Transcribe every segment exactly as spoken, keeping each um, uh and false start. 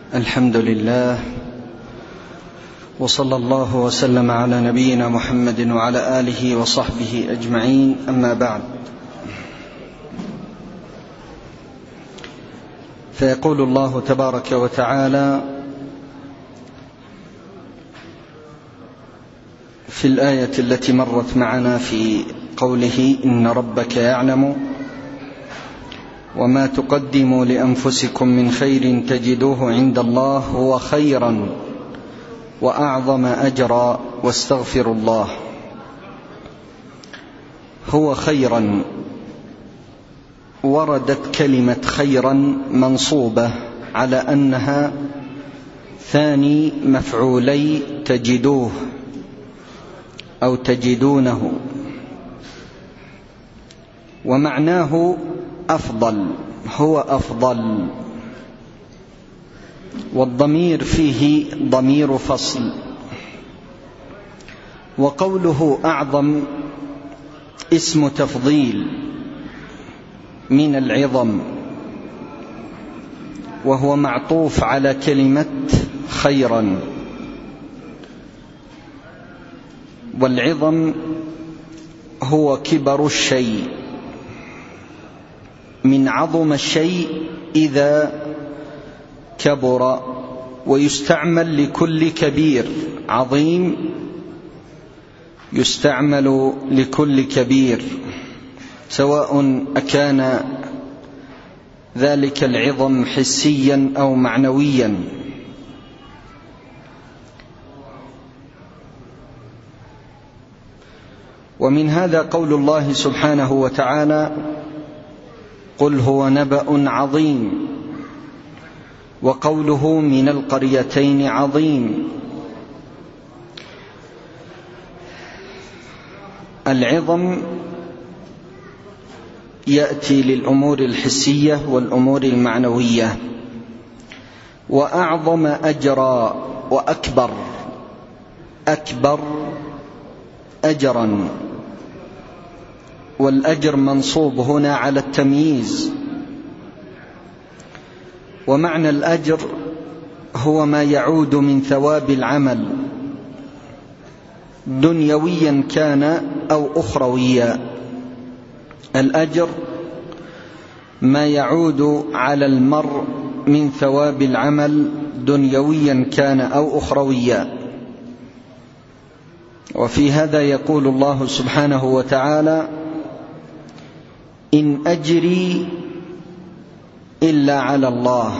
الحمد لله، وصلى الله وسلم على نبينا محمد وعلى آله وصحبه أجمعين. أما بعد، فيقول الله تبارك وتعالى في الآية التي مرت معنا في قوله: إن ربك يعلم وما تقدموا لأنفسكم من خير تجدوه عند الله هو خيرا وأعظم أجرا واستغفروا الله. هو خيرا، وردت كلمة خيرا منصوبة على أنها ثاني مفعولي تجدوه أو تجدونه، ومعناه أفضل، هو أفضل، والضمير فيه ضمير فصل. وقوله أعظم اسم تفضيل من العظم، وهو معطوف على كلمة خيرا. والعظم هو كبر الشيء، من عظم الشيء إذا كبر، ويستعمل لكل كبير. عظيم يستعمل لكل كبير، سواء أكان ذلك العظم حسيا أو معنويا. ومن هذا قول الله سبحانه وتعالى: قل هو نبأ عظيم، وقوله من القريتين عظيم. العظم يأتي للأمور الحسية والأمور المعنوية. وأعظم أجرا، وأكبر، أكبر أجرا، والأجر منصوب هنا على التمييز. ومعنى الأجر هو ما يعود من ثواب العمل، دنيويا كان أو أخرويا. الأجر ما يعود على المرء من ثواب العمل، دنيويا كان أو أخرويا. وفي هذا يقول الله سبحانه وتعالى: إن أجري إلا على الله.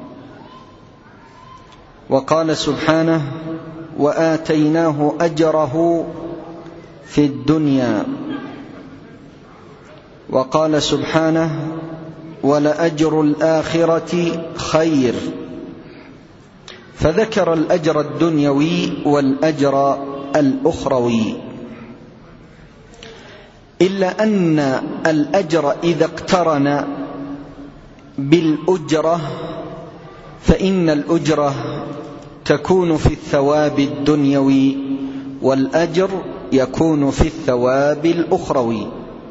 وقال سبحانه: وآتيناه أجره في الدنيا. وقال سبحانه: ولأجر الآخرة خير. فذكر الأجر الدنيوي والأجر الأخروي، إلا أن الأجر إذا اقترن بالأجرة فإن الأجرة تكون في الثواب الدنيوي، والأجر يكون في الثواب الأخروي.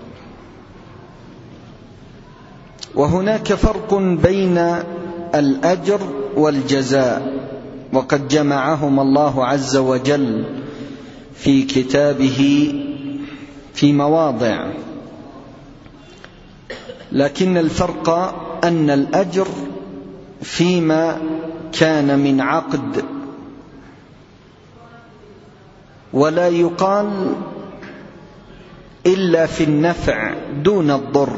وهناك فرق بين الأجر والجزاء، وقد جمعهما الله عز وجل في كتابه في مواضع. لكن الفرق أن الأجر فيما كان من عقد، ولا يقال إلا في النفع دون الضر،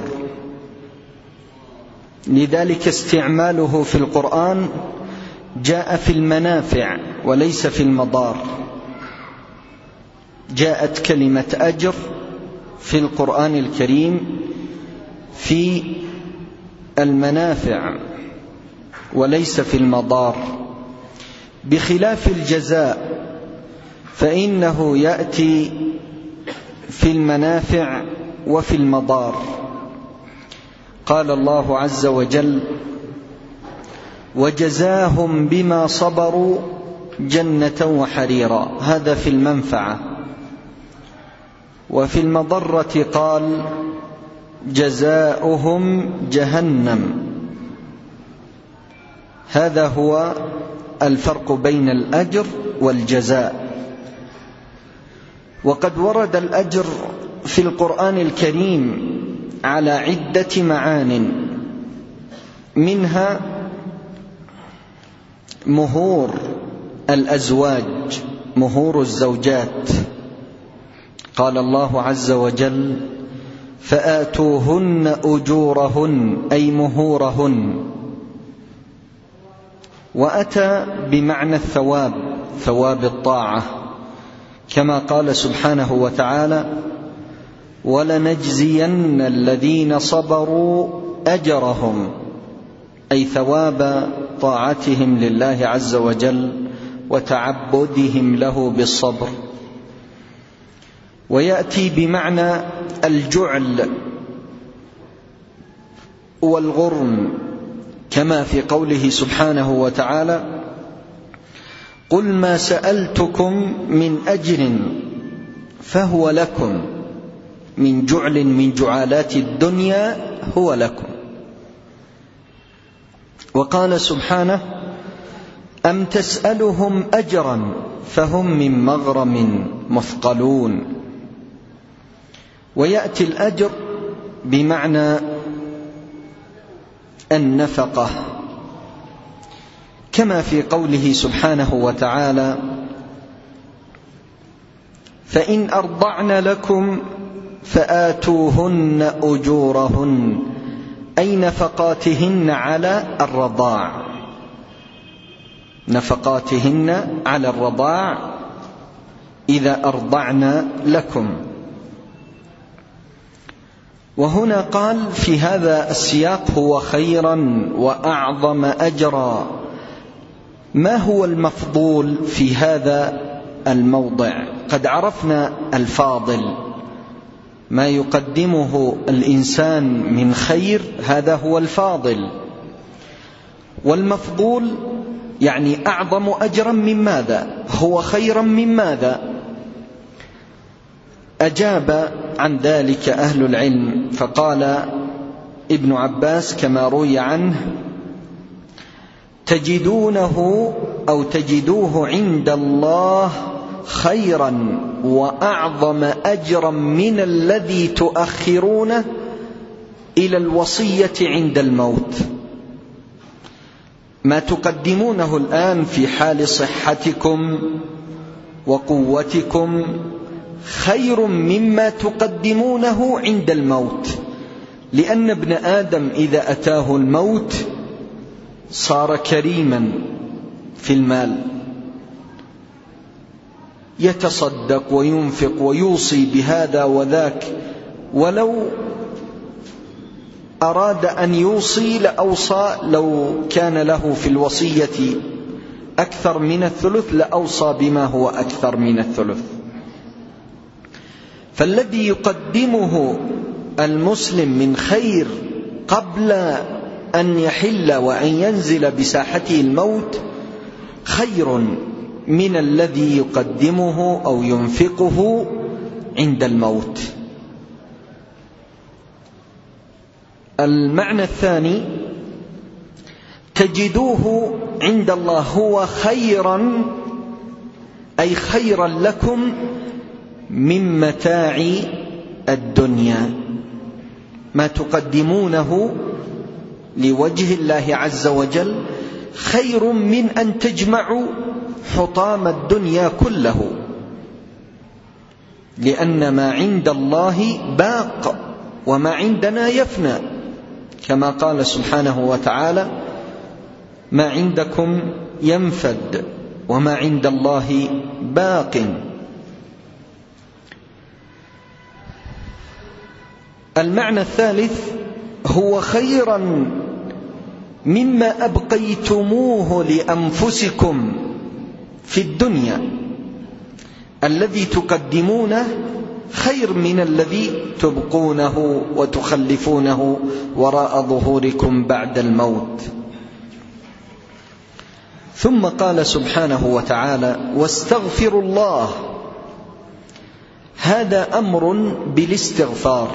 لذلك استعماله في القرآن جاء في المنافع وليس في المضار. جاءت كلمة أجر في القرآن الكريم في المنافع وليس في المضار، بخلاف الجزاء فإنه يأتي في المنافع وفي المضار. قال الله عز وجل: وجزاهم بما صبروا جنة وحريرا. هذا في المنفعة. وفي المضرة قال: جزاؤهم جهنم هذا هو الفرق بين الأجر والجزاء. وقد ورد الأجر في القرآن الكريم على عدة معان، منها مهور الأزواج، مهور الزوجات. قال الله عز وجل: فآتوهن أجورهن، أي مهورهن. وأتى بمعنى الثواب، ثواب الطاعة، كما قال سبحانه وتعالى: ولنجزين الذين صبروا أجرهم، أي ثواب طاعتهم لله عز وجل وتعبدهم له بالصبر. ويأتي بمعنى الجعل والغرم، كما في قوله سبحانه وتعالى: قل ما سألتكم من أجر فهو لكم، من جعل من جعالات الدنيا هو لكم. وقال سبحانه: أم تسألهم أجرا فهم من مغرم مثقلون. ويأتي الأجر بمعنى النفقة، كما في قوله سبحانه وتعالى: فإن أرضعن لكم فآتوهن أجورهن، أي نفقاتهن على الرضاع، نفقاتهن على الرضاع إذا أرضعن لكم. وهنا قال في هذا السياق: هو خيرا وأعظم أجرا. ما هو المفضول في هذا الموضع؟ قد عرفنا الفاضل، ما يقدمه الإنسان من خير، هذا هو الفاضل. والمفضول يعني أعظم أجرا من ماذا؟ هو خيرا من ماذا؟ أجاب عن ذلك أهل العلم، فقال ابن عباس كما روي عنه: تجدونه أو تجدوه عند الله خيرا وأعظم أجرا من الذي تؤخرونه إلى الوصية عند الموت. ما تقدمونه الآن في حال صحتكم وقوتكم خير مما تقدمونه عند الموت، لأن ابن آدم إذا أتاه الموت صار كريما في المال، يتصدق وينفق ويوصي بهذا وذاك، ولو أراد أن يوصي لأوصى، لو كان له في الوصية أكثر من الثلث لأوصى بما هو أكثر من الثلث. فالذي يقدمه المسلم من خير قبل أن يحل وأن ينزل بساحته الموت خير من الذي يقدمه أو ينفقه عند الموت. المعنى الثاني: تجدوه عند الله هو خيرا، أي خيرا لكم من متاع الدنيا، ما تقدمونه لوجه الله عز وجل خير من أن تجمعوا حطام الدنيا كله، لأن ما عند الله باق وما عندنا يفنى، كما قال سبحانه وتعالى: ما عندكم ينفد وما عند الله باق. المعنى الثالث: هو خيرا مما أبقيتموه لأنفسكم في الدنيا، الذي تقدمونه خير من الذي تبقونه وتخلفونه وراء ظهوركم بعد الموت. ثم قال سبحانه وتعالى: واستغفروا الله. هذا أمر بالاستغفار،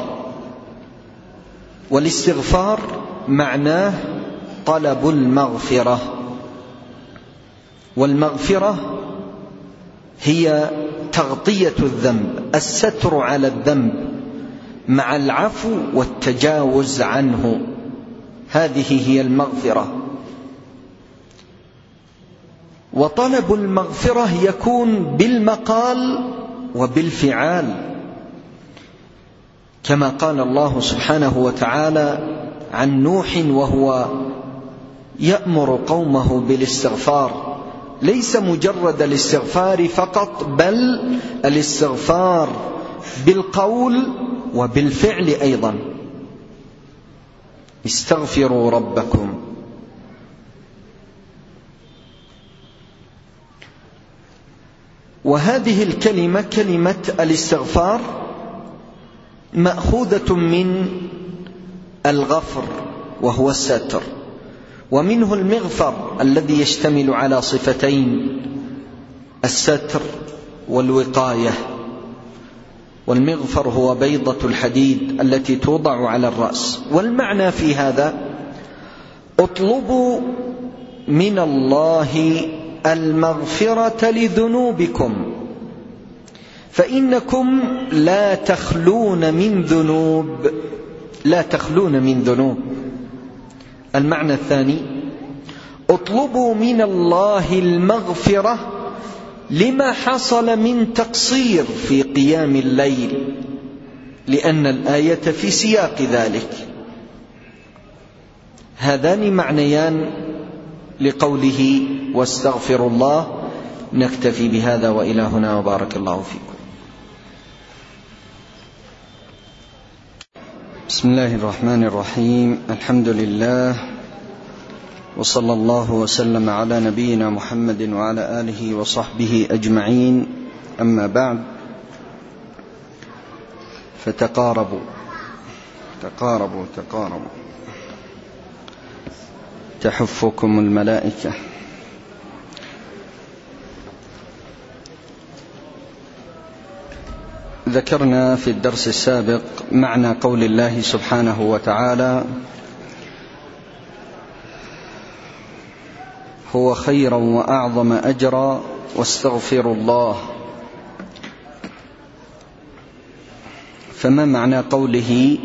والاستغفار معناه طلب المغفرة، والمغفرة هي تغطية الذنب، الستر على الذنب مع العفو والتجاوز عنه، هذه هي المغفرة. وطلب المغفرة يكون بالمقال وبالفعال، كما قال الله سبحانه وتعالى عن نوح وهو يأمر قومه بالاستغفار، ليس مجرد الاستغفار فقط، بل الاستغفار بالقول وبالفعل أيضا. استغفروا ربكم. وهذه الكلمة كلمة الاستغفار مأخوذة من الغفر وهو الستر، ومنه المغفر الذي يشتمل على صفتين: الستر والوقاية. والمغفر هو بيضة الحديد التي توضع على الرأس. والمعنى في هذا: اطلبوا من الله المغفرة لذنوبكم فإنكم لا تخلون من ذنوب، لا تخلون من ذنوب. المعنى الثاني: اطلبوا من الله المغفرة لما حصل من تقصير في قيام الليل، لأن الآية في سياق ذلك. هذان معنيان لقوله واستغفروا الله. نكتفي بهذا وإلى هنا، وبارك الله فيكم. بسم الله الرحمن الرحيم. الحمد لله، وصلى الله وسلم على نبينا محمد وعلى آله وصحبه أجمعين. أما بعد، فتقاربوا تقاربوا تقاربوا تحفكم الملائكة. ذكرنا في الدرس السابق معنى قول الله سبحانه وتعالى: هو خيرا وأعظم أجرا واستغفروا الله. فما معنى قوله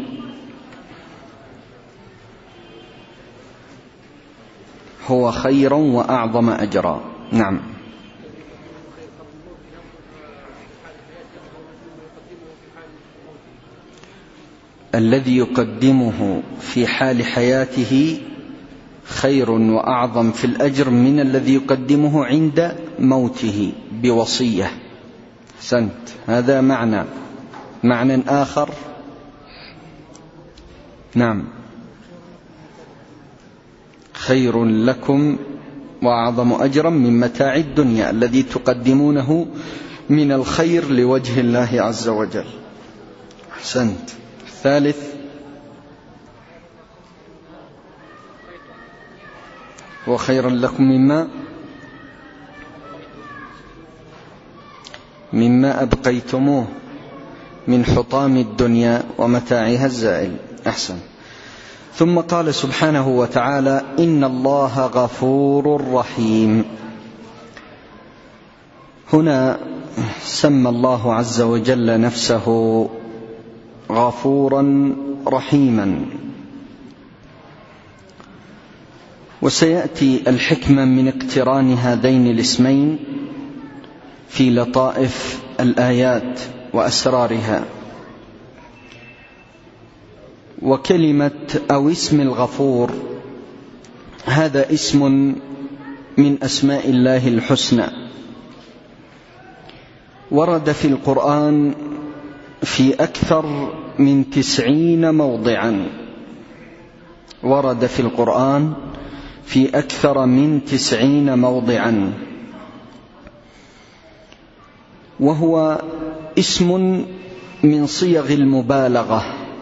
هو خيرا وأعظم أجرا؟ نعم، الذي يقدمه في حال حياته خير وأعظم في الأجر من الذي يقدمه عند موته بوصية. أحسنت، هذا معنى. معنى آخر: نعم، خير لكم وأعظم أجرا من متاع الدنيا الذي تقدمونه من الخير لوجه الله عز وجل. أحسنت. الثالث: وخيرا لكم مما مما أبقيتموه من حطام الدنيا ومتاعها الزائل. أحسن. ثم قال سبحانه وتعالى: إن الله غفور رحيم. هنا سمى الله عز وجل نفسه غفورا رحيما، وسيأتي الحكمة من اقتران هذين الاسمين في لطائف الآيات وأسرارها. وكلمة أو اسم الغفور هذا اسم من أسماء الله الحسنى، ورد في القرآن في أكثر من تسعين موضعا، ورد في القرآن في أكثر من تسعين موضعا، وهو اسم من صيغ المبالغة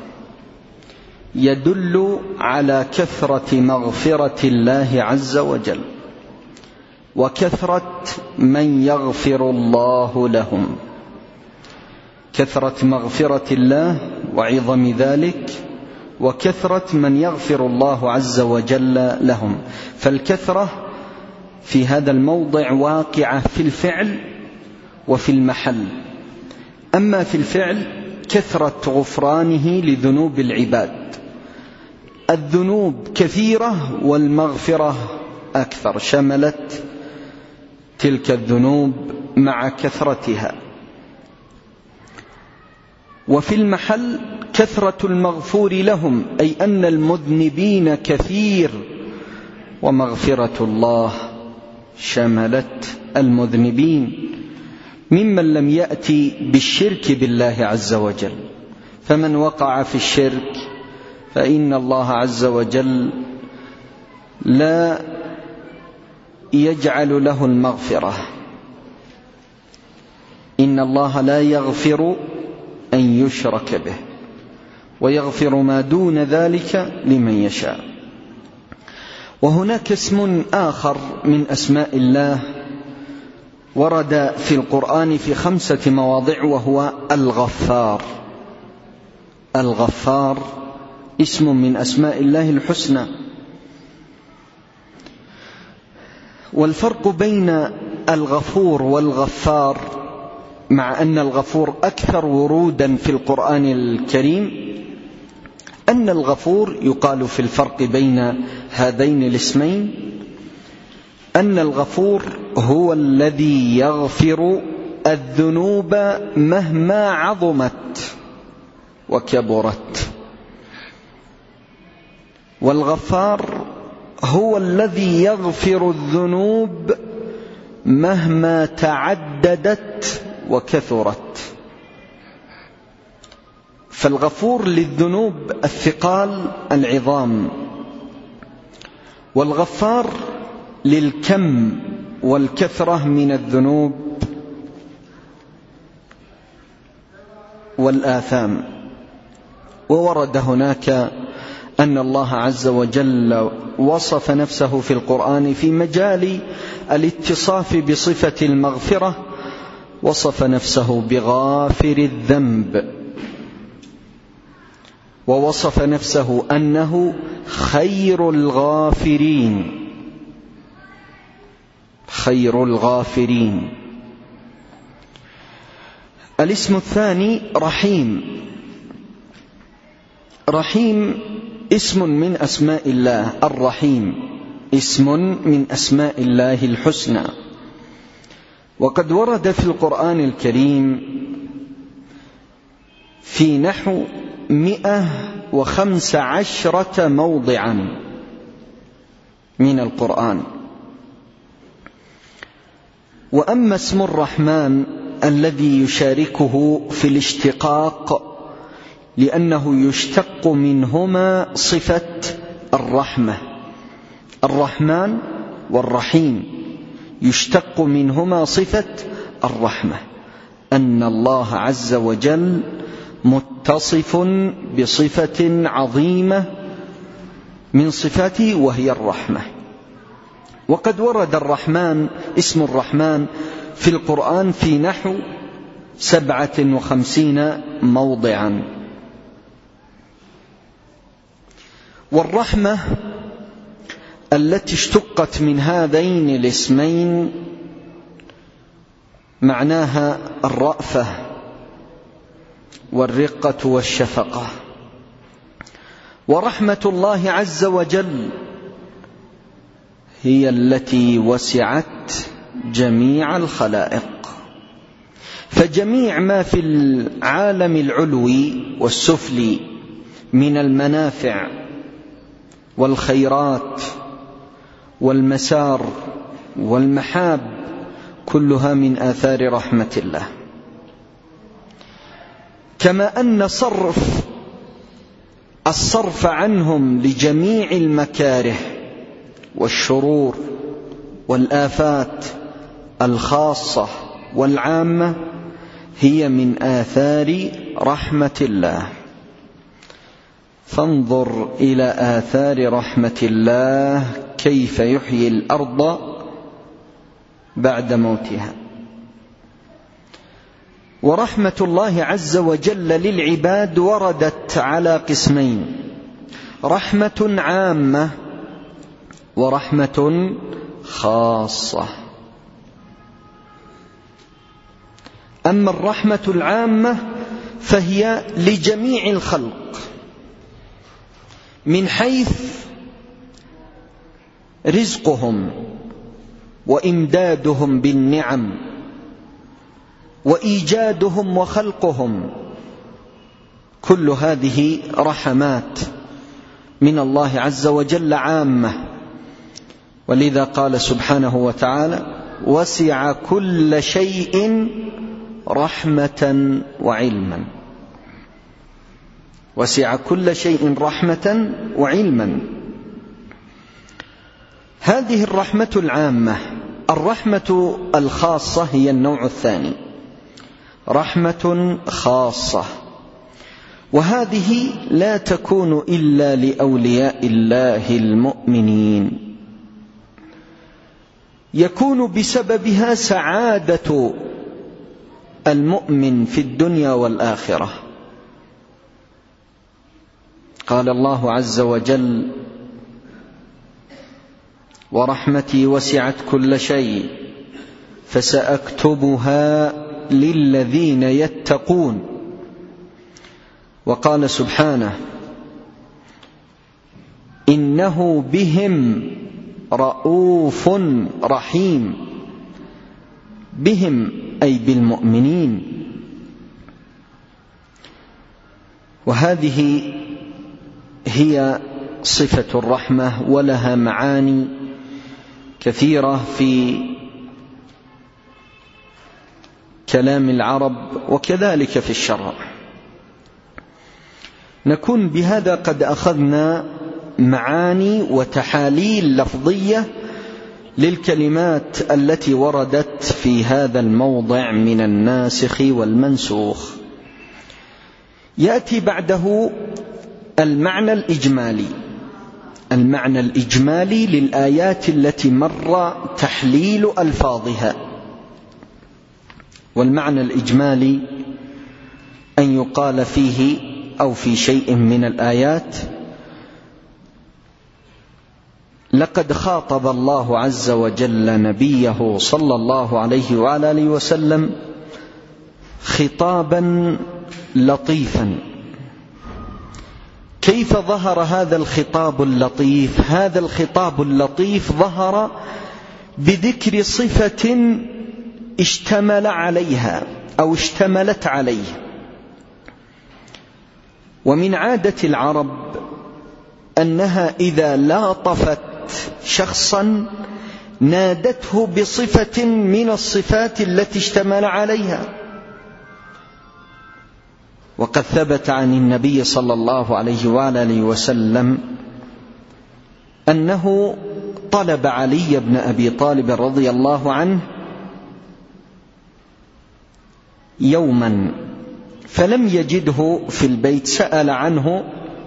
يدل على كثرة مغفرة الله عز وجل وكثرة من يغفر الله لهم، كثرة مغفرة الله وعظم ذلك، وكثرة من يغفر الله عز وجل لهم. فالكثرة في هذا الموضع واقعة في الفعل وفي المحل. أما في الفعل كثرة غفرانه لذنوب العباد، الذنوب كثيرة والمغفرة أكثر، شملت تلك الذنوب مع كثرتها. وفي المحل كثرة المغفور لهم، أي أن المذنبين كثير، ومغفرة الله شملت المذنبين ممن لم يأتي بالشرك بالله عز وجل. فمن وقع في الشرك فإن الله عز وجل لا يجعل له المغفرة. إن الله لا يغفر أن يشرك به ويغفر ما دون ذلك لمن يشاء. وهناك اسم آخر من أسماء الله ورد في القرآن في خمسة مواضع، وهو الغفار. الغفار اسم من أسماء الله الحسنى. والفرق بين الغفور والغفار، مع أن الغفور أكثر ورودا في القرآن الكريم، أن الغفور يقال في الفرق بين هذين الاسمين أن الغفور هو الذي يغفر الذنوب مهما عظمت وكبرت، والغفار هو الذي يغفر الذنوب مهما تعددت وكثرت. فالغفور للذنوب الثقال العظام، والغفار للكم والكثرة من الذنوب والآثام. وورد هناك أن الله عز وجل وصف نفسه في القرآن في مجال الاتصاف بصفة المغفرة، وصف نفسه بغافر الذنب، ووصف نفسه أنه خير الغافرين، خير الغافرين. الاسم الثاني رحيم. رحيم اسم من أسماء الله. الرحيم اسم من أسماء الله الحسنى، وقد ورد في القرآن الكريم في نحو مئة وخمس عشرة موضعا من القرآن. وأما اسم الرحمن الذي يشاركه في الاشتقاق، لأنه يشتق منهما صفة الرحمة. الرحمن والرحيم يشتق منهما صفة الرحمة، أن الله عز وجل متصف بصفة عظيمة من صفاته وهي الرحمة. وقد ورد الرحمن اسم الرحمن في القرآن في نحو سبعة وخمسين موضعا. والرحمة التي اشتقت من هذين الاسمين معناها الرأفة والرقة والشفقة. ورحمة الله عز وجل هي التي وسعت جميع الخلائق، فجميع ما في العالم العلوي والسفلي من المنافع والخيرات والمسار والمحاب كلها من آثار رحمة الله. كما أن صرف الصرف عنهم لجميع المكاره والشرور والآفات الخاصة والعامة هي من آثار رحمة الله. فانظر إلى آثار رحمة الله كيف يحيي الأرض بعد موتها. ورحمة الله عز وجل للعباد وردت على قسمين: رحمة عامة ورحمة خاصة. أما الرحمة العامة فهي لجميع الخلق من حيث رزقهم وإمدادهم بالنعم وإيجادهم وخلقهم، كل هذه رحمات من الله عز وجل عامة. ولذا قال سبحانه وتعالى: وسع كل شيء رحمة وعلما. وسع كل شيء رحمة وعلما. هذه الرحمة العامة. الرحمة الخاصة هي النوع الثاني، رحمة خاصة، وهذه لا تكون إلا لأولياء الله المؤمنين، يكون بسببها سعادة المؤمن في الدنيا والآخرة. قال الله عز وجل: ورحمتي وسعت كل شيء فسأكتبها للذين يتقون. وقال سبحانه: إنه بهم رؤوف رحيم. بهم أي بالمؤمنين. وهذه هي صفة الرحمة، ولها معاني كثيرة في كلام العرب وكذلك في الشرع. نكون بهذا قد أخذنا معاني وتحاليل لفظية للكلمات التي وردت في هذا الموضع من الناسخ والمنسوخ. يأتي بعده المعنى الإجمالي. المعنى الإجمالي للآيات التي مر تحليل ألفاظها. والمعنى الإجمالي أن يقال فيه أو في شيء من الآيات: لقد خاطب الله عز وجل نبيه صلى الله عليه وعلى آله وسلم خطابا لطيفا. كيف ظهر هذا الخطاب اللطيف؟ هذا الخطاب اللطيف ظهر بذكر صفة اشتمل عليها أو اشتملت عليه. ومن عادة العرب أنها إذا لاطفت شخصا نادته بصفة من الصفات التي اشتمل عليها. وقد ثبت عن النبي صلى الله عليه وآله وسلم أنه طلب علي بن أبي طالب رضي الله عنه يوما فلم يجده في البيت، سأل عنه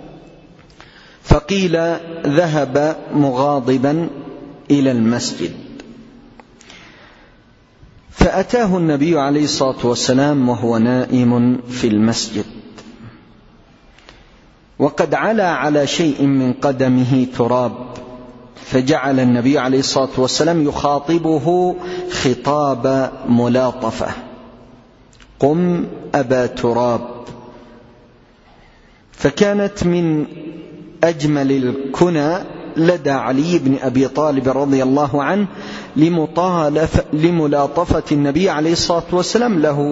فقيل ذهب مغاضبا إلى المسجد. فأتاه النبي عليه الصلاة والسلام وهو نائم في المسجد، وقد علا على شيء من قدمه تراب، فجعل النبي عليه الصلاة والسلام يخاطبه خطاب ملاطفة: قم أبا تراب. فكانت من أجمل الكنى لدى علي بن أبي طالب رضي الله عنه لملاطفة النبي عليه الصلاة والسلام له.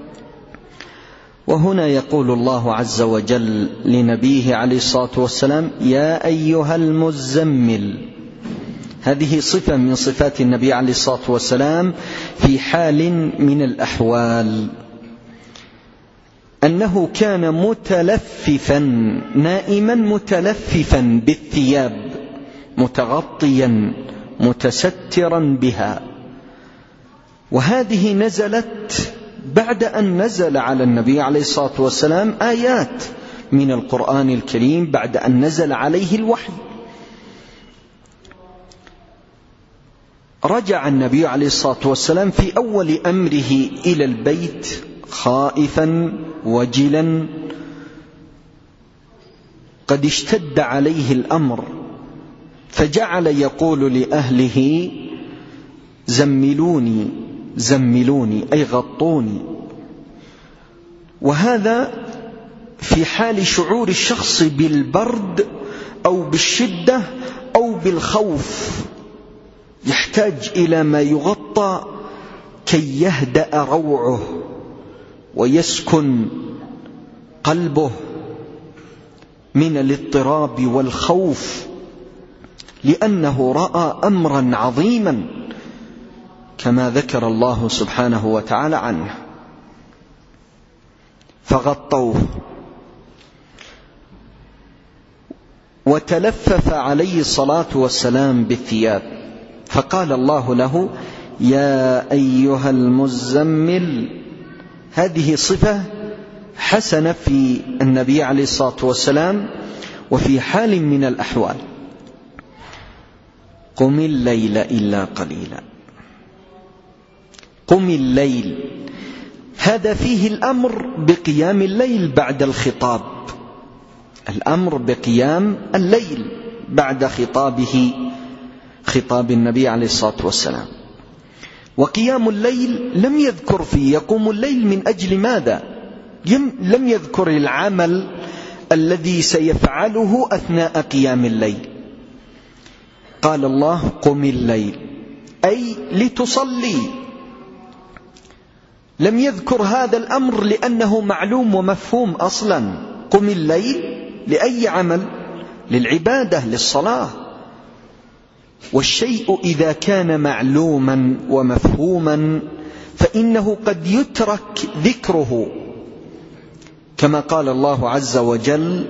وهنا يقول الله عز وجل لنبيه عليه الصلاة والسلام: يا أيها المزمل. هذه صفة من صفات النبي عليه الصلاة والسلام في حال من الأحوال، أنه كان متلففا نائما متلففا بالثياب، متغطيا متسترا بها. وهذه نزلت بعد أن نزل على النبي عليه الصلاة والسلام آيات من القرآن الكريم، بعد أن نزل عليه الوحي. رجع النبي عليه الصلاة والسلام في أول أمره إلى البيت خائفا وجلا، قد اشتد عليه الأمر، فجعل يقول لأهله: زملوني زملوني أي غطوني. وهذا في حال شعور الشخص بالبرد أو بالشدة أو بالخوف، يحتاج إلى ما يغطى كي يهدأ روعه ويسكن قلبه من الاضطراب والخوف، لأنه رأى أمرا عظيما كما ذكر الله سبحانه وتعالى عنه. فغطوه، وتلفف عليه الصلاة والسلام بالثياب، فقال الله له: يا أيها المزمل. هذه صفة حسنة في النبي عليه الصلاة والسلام وفي حال من الأحوال. قم الليل إلا قليلا. قم الليل، هذا فيه الأمر بقيام الليل بعد الخطاب، الأمر بقيام الليل بعد خطابه، خطاب النبي عليه الصلاة والسلام. وقيام الليل لم يذكر فيه يقوم الليل من أجل ماذا، لم يذكر العمل الذي سيفعله أثناء قيام الليل. قال الله: قم الليل أي لتصلي. لم يذكر هذا الأمر لأنه معلوم ومفهوم أصلا. قم الليل لأي عمل؟ للعبادة، للصلاة. والشيء إذا كان معلوما ومفهوما فإنه قد يترك ذكره، كما قال الله عز وجل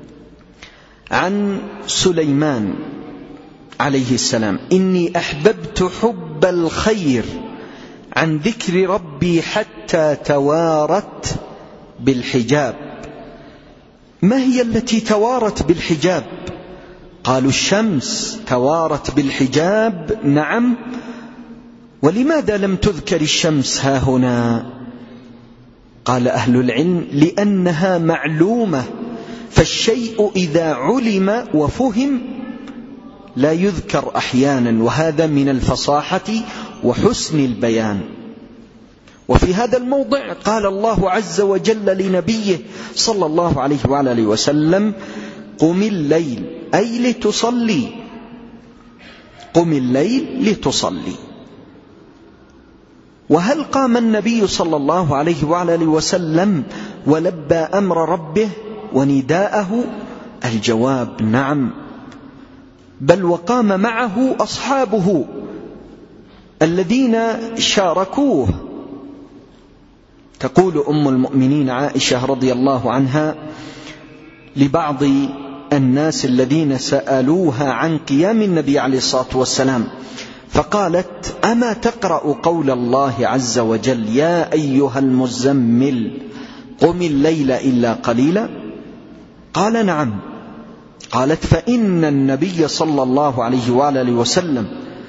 عن سليمان عليه السلام: إني أحببت حب الخير عن ذكر ربي حتى توارت بالحجاب. ما هي التي توارت بالحجاب؟ قالوا: الشمس توارت بالحجاب. نعم. ولماذا لم تذكر الشمس ها هنا؟ قال أهل العلم: لأنها معلومة، فالشيء إذا علم وفهم لا يذكر أحيانا، وهذا من الفصاحة وحسن البيان. وفي هذا الموضع قال الله عز وجل لنبيه صلى الله عليه وعلى آله وسلم: قم الليل أي لتصلي. قم الليل لتصلي. وهل قام النبي صلى الله عليه وعلى آله وسلم ولبى أمر ربه ونداءه؟ الجواب: نعم، بل وقام معه أصحابه الذين شاركوه. تقول أم المؤمنين عائشة رضي الله عنها لبعض الناس الذين سألوها عن قيام النبي عليه الصلاة والسلام، فقالت: أما تقرأ قول الله عز وجل: يا أيها المزمل قم الليل إلا قليلا؟ قال: نعم. قالت: فإن النبي صلى الله عليه وآله وسلم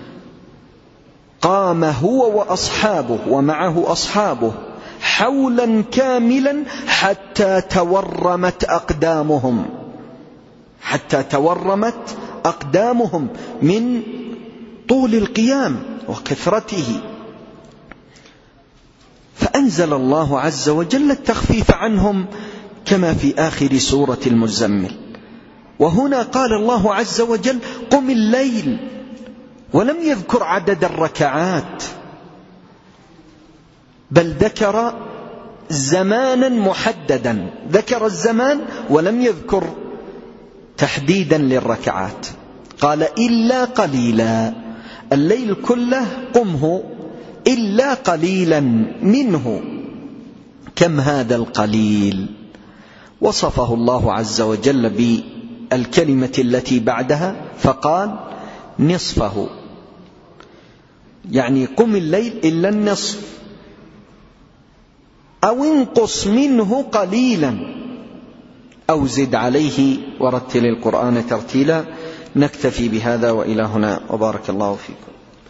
قام هو وأصحابه ومعه أصحابه حولا كاملا حتى تورمت أقدامهم، حتى تورمت أقدامهم من طول القيام وكثرته. فأنزل الله عز وجل التخفيف عنهم كما في آخر سورة المزمل. وهنا قال الله عز وجل: قم الليل، ولم يذكر عدد الركعات، بل ذكر زمانا محددا، ذكر الزمان ولم يذكر تحديدا للركعات. قال: إلا قليلا، الليل كله قمه إلا قليلا منه. كم هذا القليل؟ وصفه الله عز وجل بالكلمة التي بعدها فقال: نصفه، يعني قم الليل إلا النصف، أو انقص منه قليلا، أو زد عليه ورتل القرآن ترتيلا. نكتفي بهذا وإلى هنا، وبارك الله فيكم.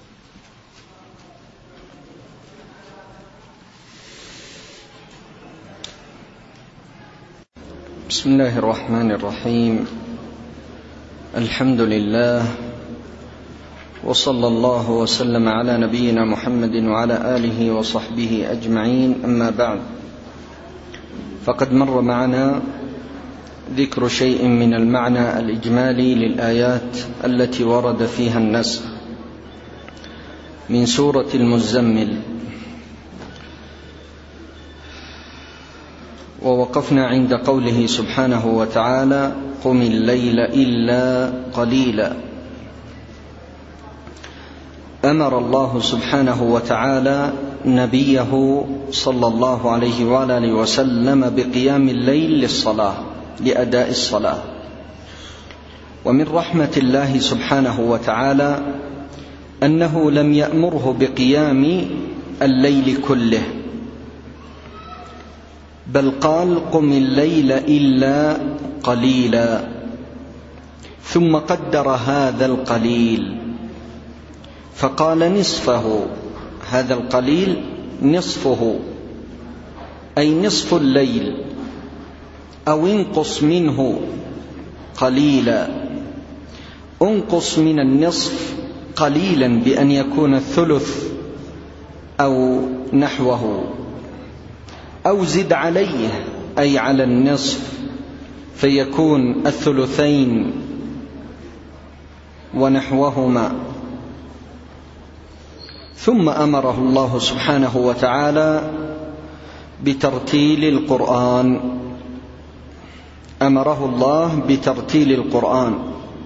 بسم الله الرحمن الرحيم. الحمد لله، وصلى الله وسلم على نبينا محمد وعلى آله وصحبه أجمعين. أما بعد، فقد مر معنا ذكر شيء من المعنى الإجمالي للآيات التي ورد فيها النسخ من سورة المزمل، ووقفنا عند قوله سبحانه وتعالى: قم الليل إلا قليلا. أمر الله سبحانه وتعالى نبيه صلى الله عليه وآله وسلم بقيام الليل للصلاة، لأداء الصلاة. ومن رحمة الله سبحانه وتعالى أنه لم يأمره بقيام الليل كله، بل قال: قم الليل إلا قليلا، ثم قدر هذا القليل فقال نصفه. هذا القليل نصفه، أي نصف الليل، أو انقص منه قليلا. انقص من النصف قليلا بأن يكون الثلث أو نحوه، أو زد عليه أي على النصف فيكون الثلثين ونحوهما. ثم أمره الله سبحانه وتعالى بترتيل القرآن، أمره الله بترتيل القرآن،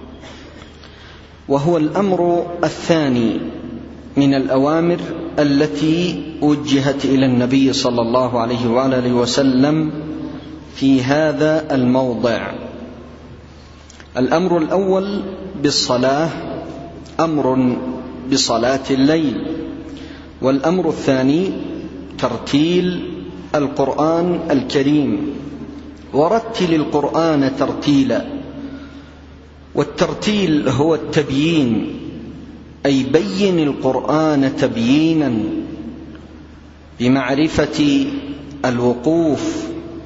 وهو الأمر الثاني من الأوامر التي وجهت إلى النبي صلى الله عليه وآله وسلم في هذا الموضع. الأمر الأول بالصلاة، أمر بصلاة الليل، والأمر الثاني ترتيل القرآن الكريم. ورتل القرآن ترتيلا، والترتيل هو التبيين، أي بين القرآن تبيينا بمعرفة الوقوف،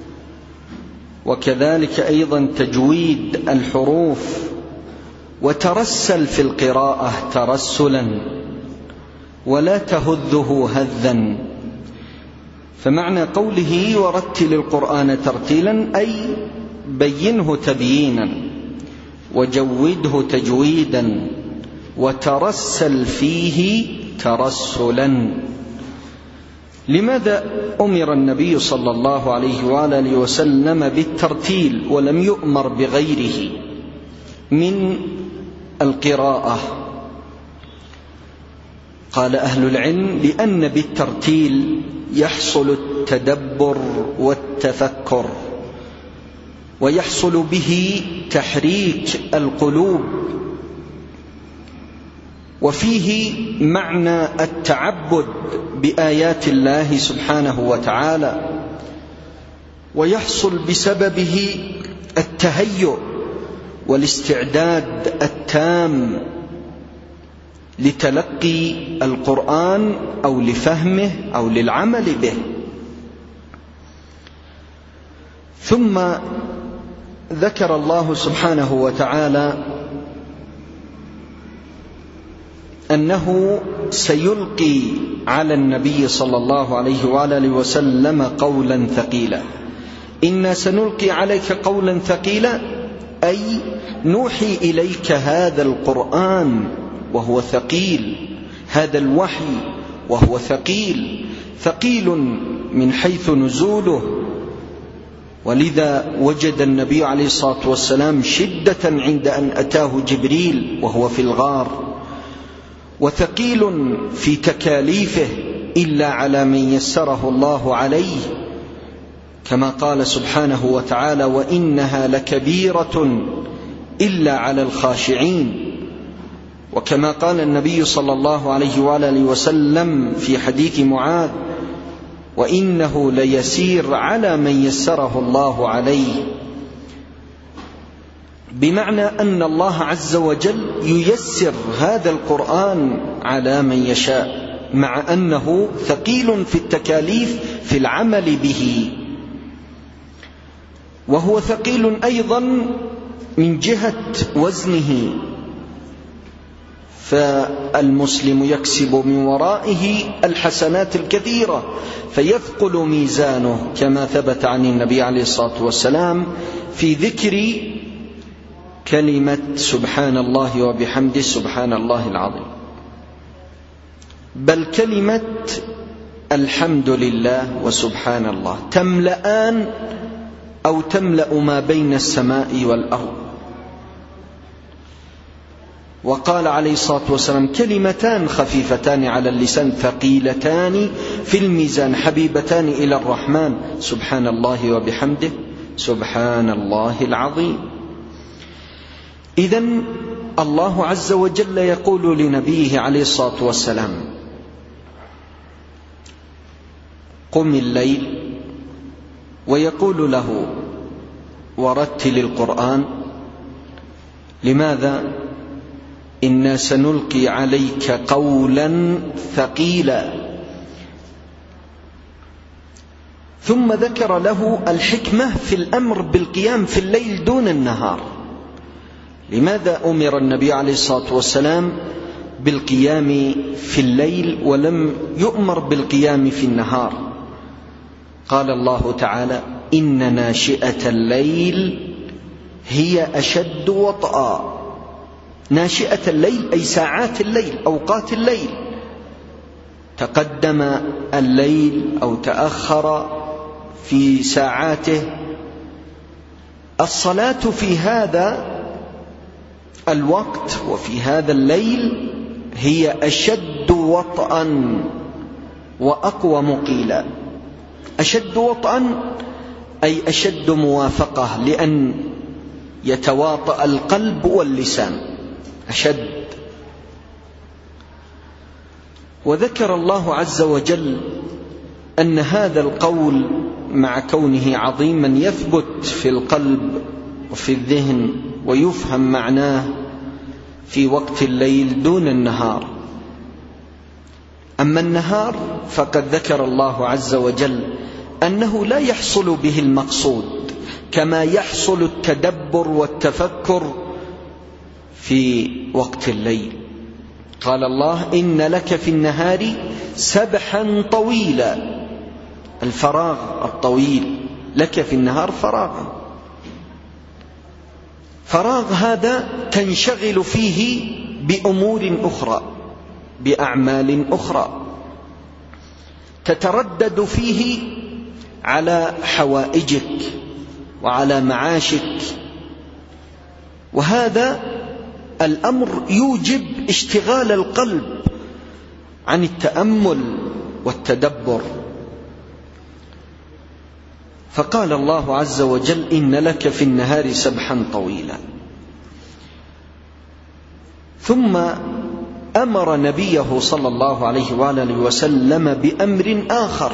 وكذلك أيضا تجويد الحروف، وترسل في القراءة ترسلا ولا تهذه هذا. فمعنى قوله ورتل القرآن ترتيلا أي بينه تبيينا، وجوده تجويدا، وترسل فيه ترسلا. لماذا أمر النبي صلى الله عليه وآله وسلم بالترتيل ولم يؤمر بغيره من القراءة؟ قال أهل العلم: لأن بالترتيل يحصل التدبر والتفكر، ويحصل به تحريك القلوب، وفيه معنى التعبد بآيات الله سبحانه وتعالى، ويحصل بسببه التهيؤ والاستعداد التام لتلقي القرآن أو لفهمه أو للعمل به. ثم ذكر الله سبحانه وتعالى أنه سيلقي على النبي صلى الله عليه وآله وسلم قولا ثقيلا. إنا سنلقي عليك قولا ثقيلا، أي نوحي إليك هذا القرآن وهو ثقيل، هذا الوحي وهو ثقيل، ثقيل من حيث نزوله. ولذا وجد النبي عليه الصلاة والسلام شدة عند أن أتاه جبريل وهو في الغار، وثقيل في تكاليفه إلا على من يسره الله عليه، كما قال سبحانه وتعالى: وإنها لكبيرة إلا على الخاشعين. وكما قال النبي صلى الله عليه وآله وسلم في حديث معاذ: وإنه ليسير على من يسره الله عليه. بمعنى أن الله عز وجل ييسر هذا القرآن على من يشاء، مع أنه ثقيل في التكاليف في العمل به. وهو ثقيل أيضا من جهة وزنه، فالمسلم يكسب من ورائه الحسنات الكثيرة فيثقل ميزانه، كما ثبت عن النبي عليه الصلاة والسلام في ذكر كلمة سبحان الله وبحمده سبحان الله العظيم، بل كلمة الحمد لله وسبحان الله تملأان أو تملأ ما بين السماء والأرض. وقال عليه الصلاة والسلام كلمتان خفيفتان على اللسان ثقيلتان في الميزان حبيبتان إلى الرحمن سبحان الله وبحمده سبحان الله العظيم. إذن الله عز وجل يقول لنبيه عليه الصلاة والسلام قم الليل، ويقول له ورتل القرآن. لماذا؟ إنا سنلقي عليك قولا ثقيلا. ثم ذكر له الحكمة في الأمر بالقيام في الليل دون النهار. لماذا أمر النبي عليه الصلاة والسلام بالقيام في الليل ولم يؤمر بالقيام في النهار؟ قال الله تعالى إن ناشئة الليل هي أشد وطئا. ناشئة الليل أي ساعات الليل، أوقات الليل، تقدم الليل أو تأخر في ساعاته. الصلاة في هذا الوقت وفي هذا الليل هي أشد وطئا وأقوى مقيلا. أشد وطئا أي أشد موافقة، لأن يتواطأ القلب واللسان أشد. وذكر الله عز وجل أن هذا القول مع كونه عظيما يثبت في القلب وفي الذهن ويفهم معناه في وقت الليل دون النهار. أما النهار فقد ذكر الله عز وجل أنه لا يحصل به المقصود كما يحصل التدبر والتفكر في وقت الليل. قال الله إن لك في النهار سبحا طويلا، الفراغ الطويل، لك في النهار فراغا. فراغ هذا تنشغل فيه بأمور أخرى، بأعمال أخرى، تتردد فيه على حوائجك وعلى معاشك. وهذا الأمر يوجب اشتغال القلب عن التأمل والتدبر. فقال الله عز وجل إن لك في النهار سبحا طويلا. ثم أمر نبيه صلى الله عليه وآله وسلم بأمر آخر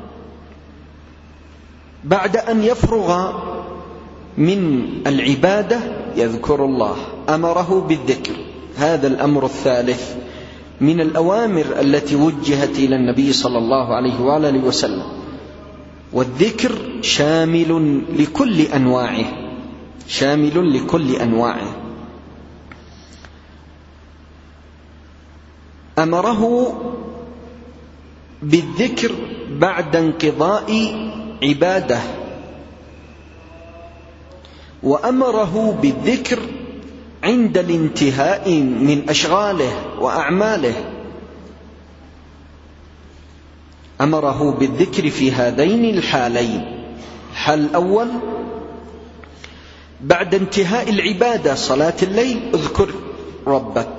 بعد أن يفرغ من العبادة يذكر الله، أمره بالذكر. هذا الأمر الثالث من الأوامر التي وجهت إلى النبي صلى الله عليه وآله وسلم. والذكر شامل لكل أنواعه، شامل لكل أنواعه. أمره بالذكر بعد انقضاء عباده، وأمره بالذكر عند الانتهاء من أشغاله وأعماله. أمره بالذكر في هذين الحالين. الحال الأول بعد انتهاء العبادة صلاة الليل اذكر ربك،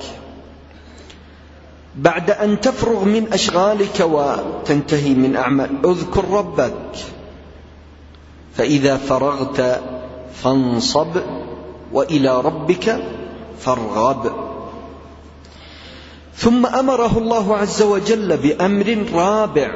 بعد أن تفرغ من أشغالك وتنتهي من أعمال اذكر ربك، فإذا فرغت فانصب وإلى ربك فارغب. ثم أمره الله عز وجل بأمر رابع،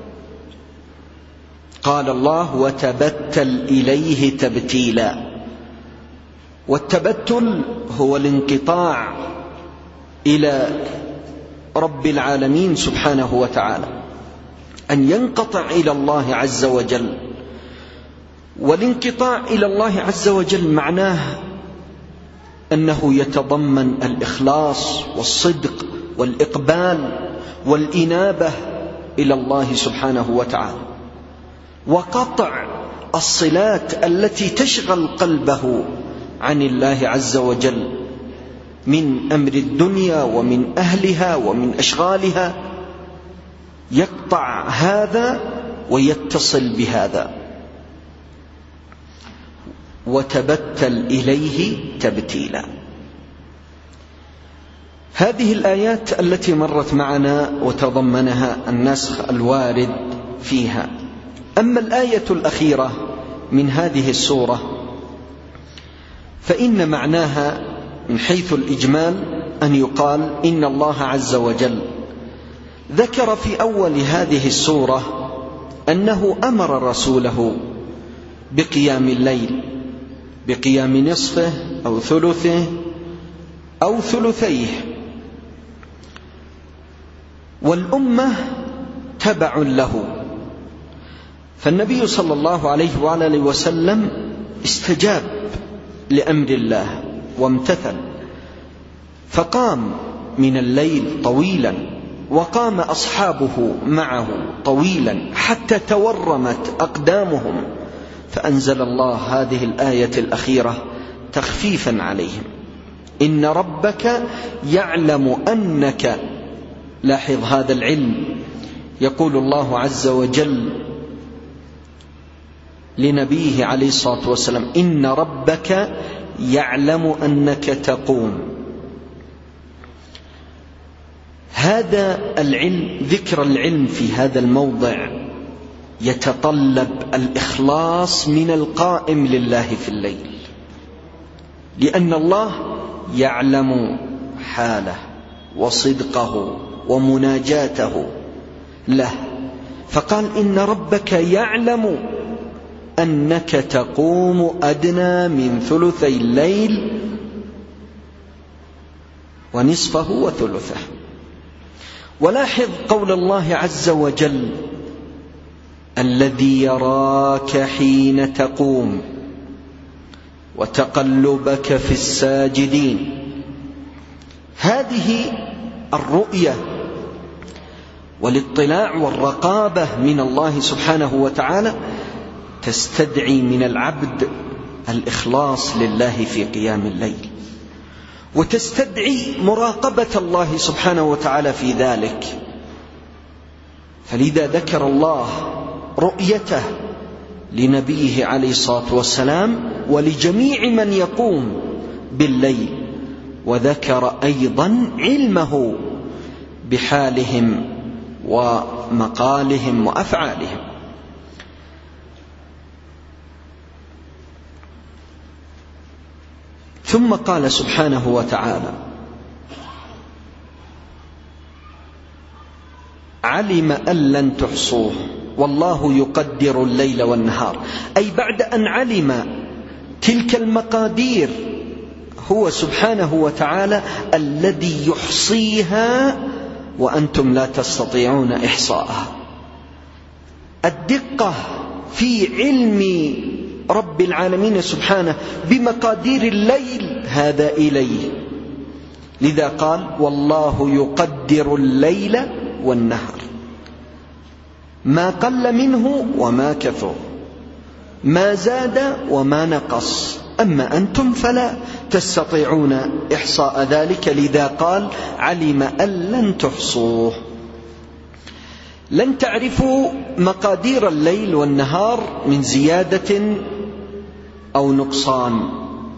قال الله وتبتل إليه تبتيلا. والتبتل هو الانقطاع إلى رب العالمين سبحانه وتعالى، أن ينقطع إلى الله عز وجل. والانقطاع إلى الله عز وجل معناه أنه يتضمن الإخلاص والصدق والإقبال والإنابة إلى الله سبحانه وتعالى، وقطع الصلات التي تشغل قلبه عن الله عز وجل من أمر الدنيا ومن أهلها ومن أشغالها، يقطع هذا ويتصل بهذا، وتبتل إليه تبتيلا. هذه الآيات التي مرت معنا وتضمنها النسخ الوارد فيها. أما الآية الأخيرة من هذه السورة فإن معناها من حيث الإجمال أن يقال إن الله عز وجل ذكر في أول هذه السورة أنه أمر رسوله بقيام الليل، بقيام نصفه أو ثلثه أو ثلثيه، والأمة تبع له. فالنبي صلى الله عليه وآله وسلم استجاب لأمر الله وامتثل، فقام من الليل طويلا، وقام أصحابه معه طويلا حتى تورمت أقدامهم، فأنزل الله هذه الآية الأخيرة تخفيفا عليهم: إن ربك يعلم أنك، لاحظ هذا العلم، يقول الله عز وجل لنبيه عليه الصلاة والسلام: إن ربك يعلم أنك تقوم. هذا العلم، ذكر العلم في هذا الموضع يتطلب الإخلاص من القائم لله في الليل، لأن الله يعلم حاله وصدقه ومناجاته له، فقال: إن ربك يعلم أنك تقوم أدنى من ثلثي الليل ونصفه وثلثه. ولاحظ قول الله عز وجل: الذي يراك حين تقوم وتقلبك في الساجدين. هذه الرؤية والاطلاع والرقابة من الله سبحانه وتعالى تستدعي من العبد الإخلاص لله في قيام الليل، وتستدعي مراقبة الله سبحانه وتعالى في ذلك. فلذا ذكر الله رؤيته لنبيه عليه الصلاة والسلام ولجميع من يقوم بالليل، وذكر أيضا علمه بحالهم ومقالهم وأفعالهم. ثم قال سبحانه وتعالى: علم أن لن تحصوه والله يقدر الليل والنهار، أي بعد أن علم تلك المقادير هو سبحانه وتعالى الذي يحصيها وأنتم لا تستطيعون إحصاءها. الدقة في علم رب العالمين سبحانه بمقادير الليل هذا إليه، لذا قال: والله يقدر الليل والنهار، ما قل منه وما كثر، ما زاد وما نقص، أما أنتم فلا تستطيعون إحصاء ذلك، لذا قال: علم أن لن تحصوه. لن تعرفوا مقادير الليل والنهار من زيادة أو نقصان،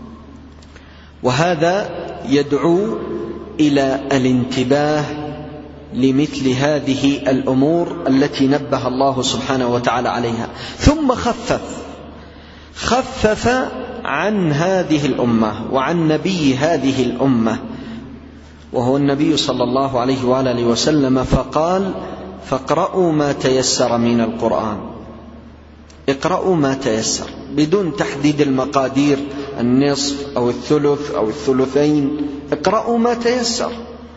وهذا يدعو إلى الانتباه لمثل هذه الأمور التي نبه الله سبحانه وتعالى عليها. ثم خفف خفف عن هذه الأمة وعن نبي هذه الأمة وهو النبي صلى الله عليه وآله وسلم، فقال: فاقرأوا ما تيسر من القرآن. اقرأوا ما تيسر بدون تحديد المقادير، النصف أو الثلث أو الثلثين، اقرأوا ما تيسر.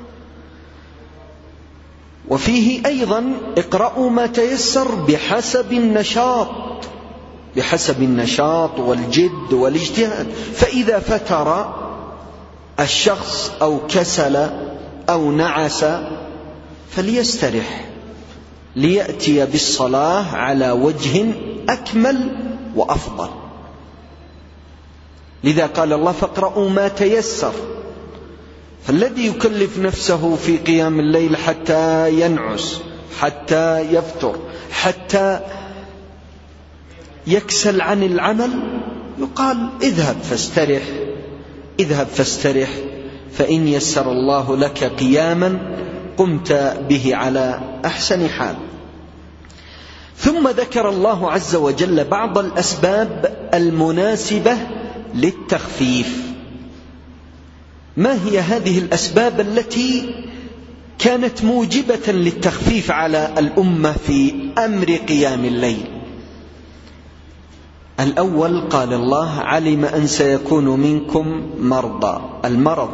وفيه أيضا: اقرأوا ما تيسر بحسب النشاط، بحسب النشاط والجد والاجتهاد، فإذا فتر الشخص أو كسل أو نعس فليسترح ليأتي بالصلاة على وجه أكمل وأفضل. لذا قال الله فاقرأوا ما تيسر. فالذي يكلف نفسه في قيام الليل حتى ينعس، حتى يفتر، حتى يكسل عن العمل، يقال اذهب فاسترح، اذهب فاسترح، فإن يسر الله لك قياما قمت به على أحسن حال. ثم ذكر الله عز وجل بعض الأسباب المناسبة للتخفيف. ما هي هذه الأسباب التي كانت موجبة للتخفيف على الأمة في أمر قيام الليل؟ الأول قال الله علم أن سيكون منكم مرضى. المرض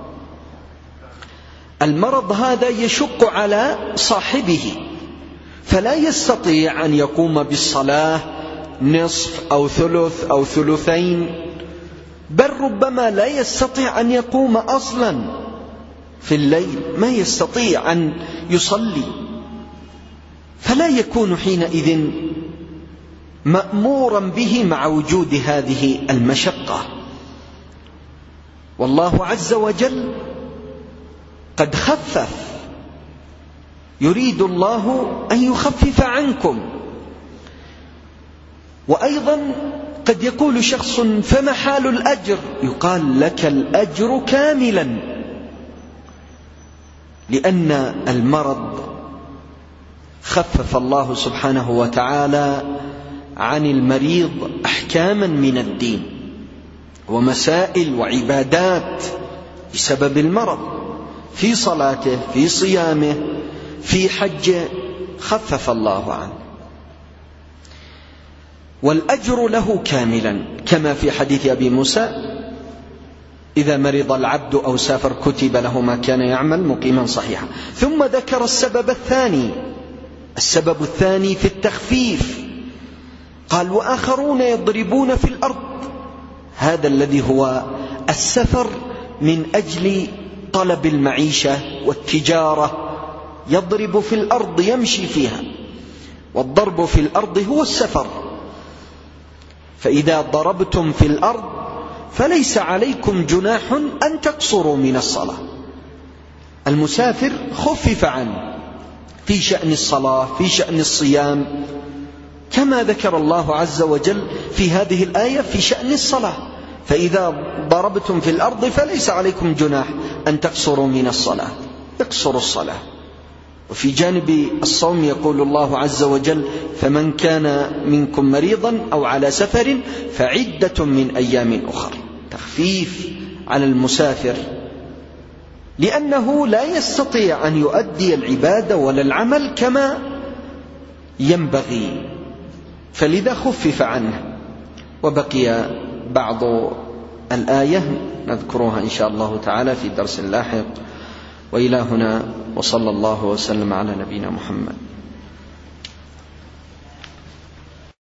المرض هذا يشق على صاحبه، فلا يستطيع أن يقوم بالصلاة نصف أو ثلث أو ثلثين، بل ربما لا يستطيع أن يقوم أصلا في الليل، ما يستطيع أن يصلي، فلا يكون حينئذ مأمورا به مع وجود هذه المشقة. والله عز وجل قد خفف، يريد الله أن يخفف عنكم. وأيضا قد يقول شخص فما حال الأجر؟ يقال لك الأجر كاملا، لأن المرض خفف الله سبحانه وتعالى عن المريض أحكاما من الدين ومسائل وعبادات بسبب المرض، في صلاته، في صيامه، في حجه، خفف الله عنه. والأجر له كاملا، كما في حديث أبي موسى إذا مرض العبد أو سافر كتب له ما كان يعمل مقيما صحيحا. ثم ذكر السبب الثاني، السبب الثاني في التخفيف، قال وآخرون يضربون في الأرض. هذا الذي هو السفر من أجل طلب المعيشة والتجارة، يضرب في الأرض يمشي فيها، والضرب في الأرض هو السفر. فإذا ضربتم في الأرض فليس عليكم جناح أن تقصروا من الصلاة. المسافر خفف عنه في شأن الصلاة، في شأن الصيام، كما ذكر الله عز وجل في هذه الآية في شأن الصلاة، فإذا ضربتم في الأرض فليس عليكم جناح أن تقصروا من الصلاة، اقصروا الصلاة. وفي جانب الصوم يقول الله عز وجل فمن كان منكم مريضا أو على سفر فعدة من أيام أخر، تخفيف على المسافر لأنه لا يستطيع أن يؤدي العبادة ولا العمل كما ينبغي، فلذا خفف عنه. وبقي بعض الآية نذكرها إن شاء الله تعالى في درس لاحق. وإلى هنا، وصلى الله وسلم على نبينا محمد.